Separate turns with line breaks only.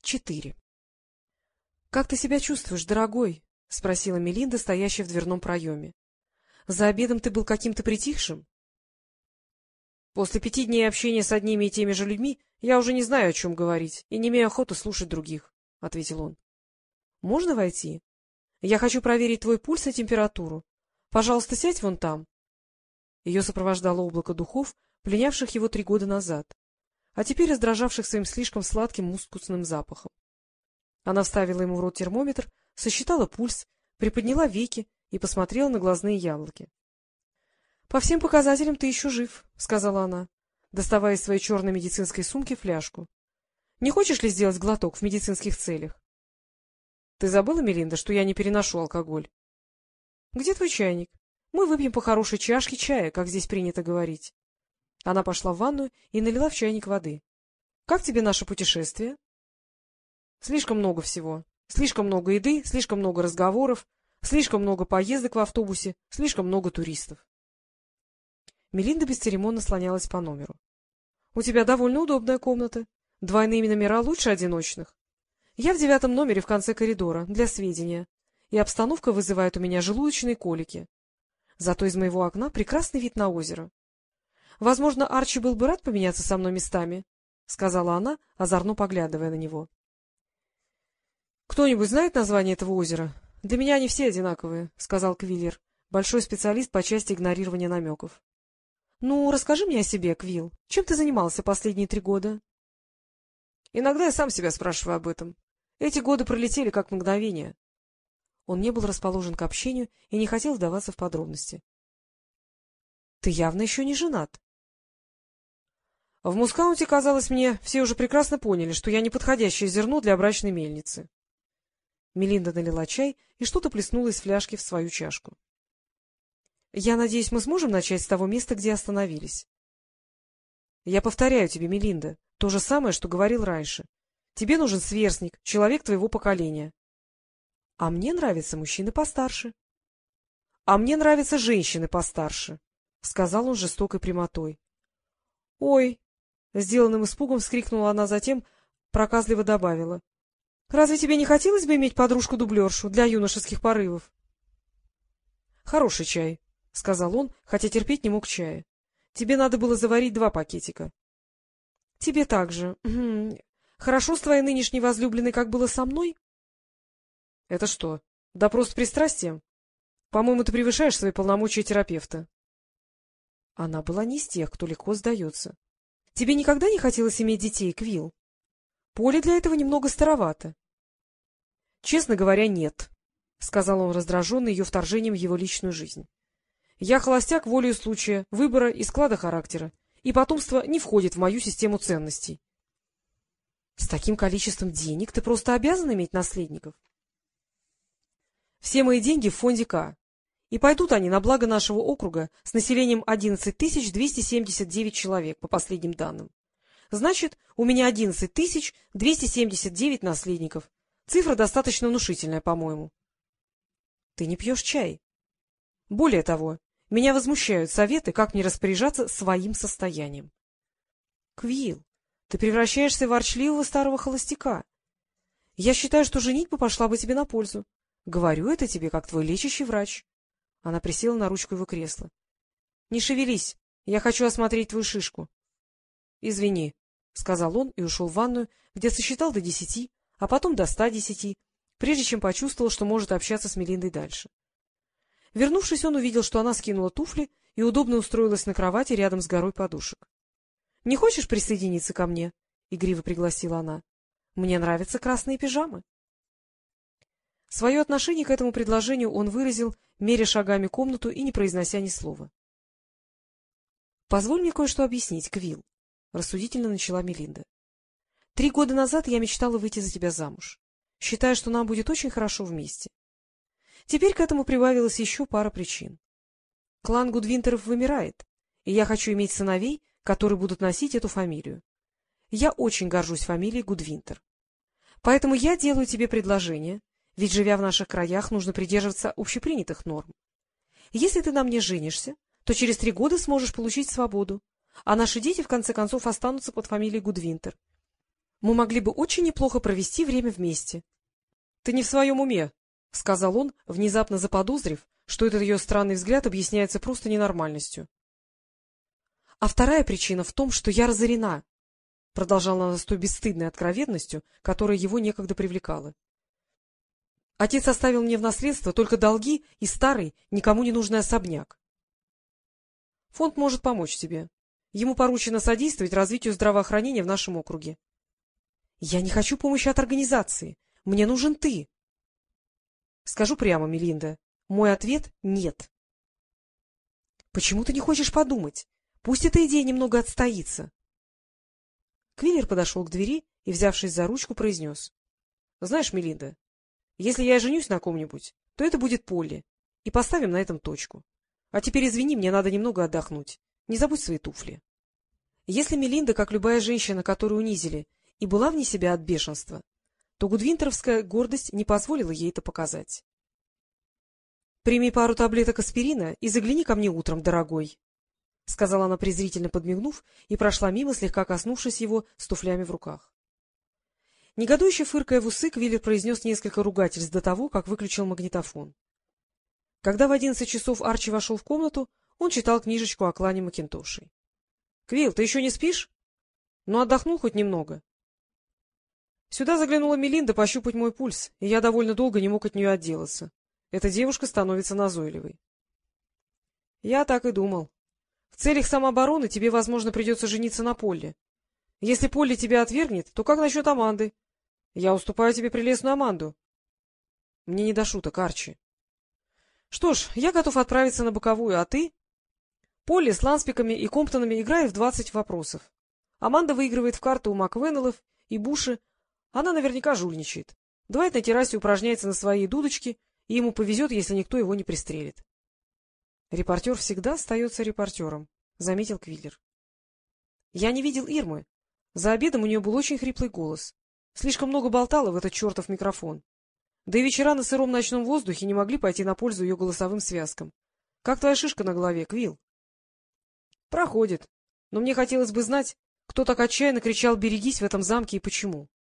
4. — Как ты себя чувствуешь, дорогой? — спросила Мелинда, стоящая в дверном проеме. — За обедом ты был каким-то притихшим? — После 5 дней общения с одними и теми же людьми я уже не знаю, о чем говорить, и не имею охоты слушать других, — ответил он. — Можно войти? Я хочу проверить твой пульс и температуру. Пожалуйста, сядь вон там. Ее сопровождало облако духов, пленявших его 3 года назад, а теперь раздражавших своим слишком сладким мускусным запахом. Она вставила ему в рот термометр, сосчитала пульс, приподняла веки и посмотрела на глазные яблоки. — По всем показателям ты еще жив, — сказала она, доставая из своей черной медицинской сумки фляжку. — Не хочешь ли сделать глоток в медицинских целях? — Ты забыла, Мелинда, что я не переношу алкоголь? — Где твой чайник? Мы выпьем по хорошей чашке чая, как здесь принято говорить. Она пошла в ванную и налила в чайник воды. — Как тебе наше путешествие? — Слишком много всего. Слишком много еды, слишком много разговоров, слишком много поездок в автобусе, слишком много туристов. Мелинда бесцеремонно слонялась по номеру. — У тебя довольно удобная комната. Двойные номера лучше одиночных. Я в 9 номере в конце коридора, для сведения, и обстановка вызывает у меня желудочные колики. Зато из моего окна прекрасный вид на озеро. Возможно, Арчи был бы рад поменяться со мной местами, — сказала она, озорно поглядывая на него. — Кто-нибудь знает название этого озера? Для меня они все одинаковые, — сказал Квиллер, большой специалист по части игнорирования намеков. — Ну, расскажи мне о себе, Квилл. Чем ты занимался последние 3 года? — Иногда я сам себя спрашиваю об этом. Эти годы пролетели как мгновение. Он не был расположен к общению и не хотел вдаваться в подробности. — Ты явно еще не женат. В Мускаунте, казалось мне, все уже прекрасно поняли, что я неподходящее зерно для брачной мельницы. Мелинда налила чай и что-то плеснула из фляжки в свою чашку. — Я надеюсь, мы сможем начать с того места, где остановились. — Я повторяю тебе, Мелинда, то же самое, что говорил раньше. Тебе нужен сверстник, человек твоего поколения. — А мне нравятся мужчины постарше. — А мне нравятся женщины постарше, — сказал он с жестокой прямотой. — Ой! — сделанным испугом вскрикнула она, затем проказливо добавила. — Разве тебе не хотелось бы иметь подружку-дублершу для юношеских порывов? — Хороший чай, — сказал он, хотя терпеть не мог чая. — Тебе надо было заварить 2 пакетика. — Тебе также. Хорошо с твоей нынешней возлюбленной, как было со мной? — Это что, допрос с пристрастием? По-моему, ты превышаешь свои полномочия терапевта. Она была не из тех, кто легко сдается. Тебе никогда не хотелось иметь детей, Квилл? Поле для этого немного старовато. — Честно говоря, нет, — сказал он, раздраженный ее вторжением в его личную жизнь. — Я холостяк волею случая, выбора и склада характера, и потомство не входит в мою систему ценностей. — С таким количеством денег ты просто обязан иметь наследников. — Все мои деньги в фонде К. И пойдут они на благо нашего округа с населением 11 279 человек, по последним данным. Значит, у меня 11 279 наследников. Цифра достаточно внушительная, по-моему. Ты не пьешь чай. Более того, меня возмущают советы, как мне распоряжаться своим состоянием. Квилл, ты превращаешься в ворчливого старого холостяка. Я считаю, что женитьба пошла бы тебе на пользу. Говорю это тебе, как твой лечащий врач. Она присела на ручку его кресла. — Не шевелись, я хочу осмотреть твою шишку. — Извини, — сказал он и ушел в ванную, где сосчитал до 10, а потом до 110, прежде чем почувствовал, что может общаться с Мелиндой дальше. Вернувшись, он увидел, что она скинула туфли и удобно устроилась на кровати рядом с горой подушек. — Не хочешь присоединиться ко мне? — игриво пригласила она. — Мне нравятся красные пижамы. Свое отношение к этому предложению он выразил, меря шагами комнату и не произнося ни слова. — Позволь мне кое-что объяснить, Квилл, — рассудительно начала Мелинда. — 3 года назад я мечтала выйти за тебя замуж, считая, что нам будет очень хорошо вместе. Теперь к этому прибавилась еще пара причин. Клан Гудвинтеров вымирает, и я хочу иметь сыновей, которые будут носить эту фамилию. Я очень горжусь фамилией Гудвинтер. Поэтому я делаю тебе предложение, ведь, живя в наших краях, нужно придерживаться общепринятых норм. Если ты на мне женишься, то через 3 года сможешь получить свободу, а наши дети, в конце концов, останутся под фамилией Гудвинтер. Мы могли бы очень неплохо провести время вместе. — Ты не в своем уме, — сказал он, внезапно заподозрив, что этот ее странный взгляд объясняется просто ненормальностью. — А вторая причина в том, что я разорена, — продолжала она с той бесстыдной откровенностью, которая его некогда привлекала. — Отец оставил мне в наследство только долги и старый, никому не нужный особняк. Фонд может помочь тебе. Ему поручено содействовать развитию здравоохранения в нашем округе. — Я не хочу помощи от организации. Мне нужен ты. Скажу прямо, Мелинда, мой ответ — нет. — Почему ты не хочешь подумать? Пусть эта идея немного отстоится. Квиллер подошел к двери и, взявшись за ручку, произнес. — Знаешь, Мелинда, если я женюсь на ком-нибудь, то это будет Полли, и поставим на этом точку. А теперь, извини, мне надо немного отдохнуть. Не забудь свои туфли. Если Мелинда, как любая женщина, которую унизили, и была вне себя от бешенства, то гудвинтеровская гордость не позволила ей это показать. — Прими пару таблеток аспирина и загляни ко мне утром, дорогой, — сказала она, презрительно подмигнув, и прошла мимо, слегка коснувшись его с туфлями в руках. Негодующе фыркая в усы, Квиллер произнес несколько ругательств до того, как выключил магнитофон. Когда в 11 часов Арчи вошел в комнату, он читал книжечку о клане Макинтошей. — Квилл, ты еще не спишь? Ну, отдохнул хоть немного? Сюда заглянула Мелинда пощупать мой пульс, и я довольно долго не мог от нее отделаться. Эта девушка становится назойливой. — Я так и думал. В целях самообороны тебе, возможно, придется жениться на Полли. Если Полли тебя отвергнет, то как насчет Аманды? Я уступаю тебе прелестную Аманду. Мне не до шуток, Арчи. Что ж, я готов отправиться на боковую, а ты? Полли с Ланспиками и Комптонами играет в 20 вопросов. Аманда выигрывает в карты у Маквеннеллов и Буши. Она наверняка жульничает. Дуайт на террасе упражняется на своей дудочке, и ему повезет, если никто его не пристрелит. — Репортер всегда остается репортером, — заметил Квиллер. Я не видел Ирмы. За обедом у нее был очень хриплый голос. Слишком много болтала в этот чертов микрофон. Да и вечера на сыром ночном воздухе не могли пойти на пользу ее голосовым связкам. Как твоя шишка на голове, Квилл? — Проходит. Но мне хотелось бы знать, кто так отчаянно кричал «берегись» в этом замке и почему.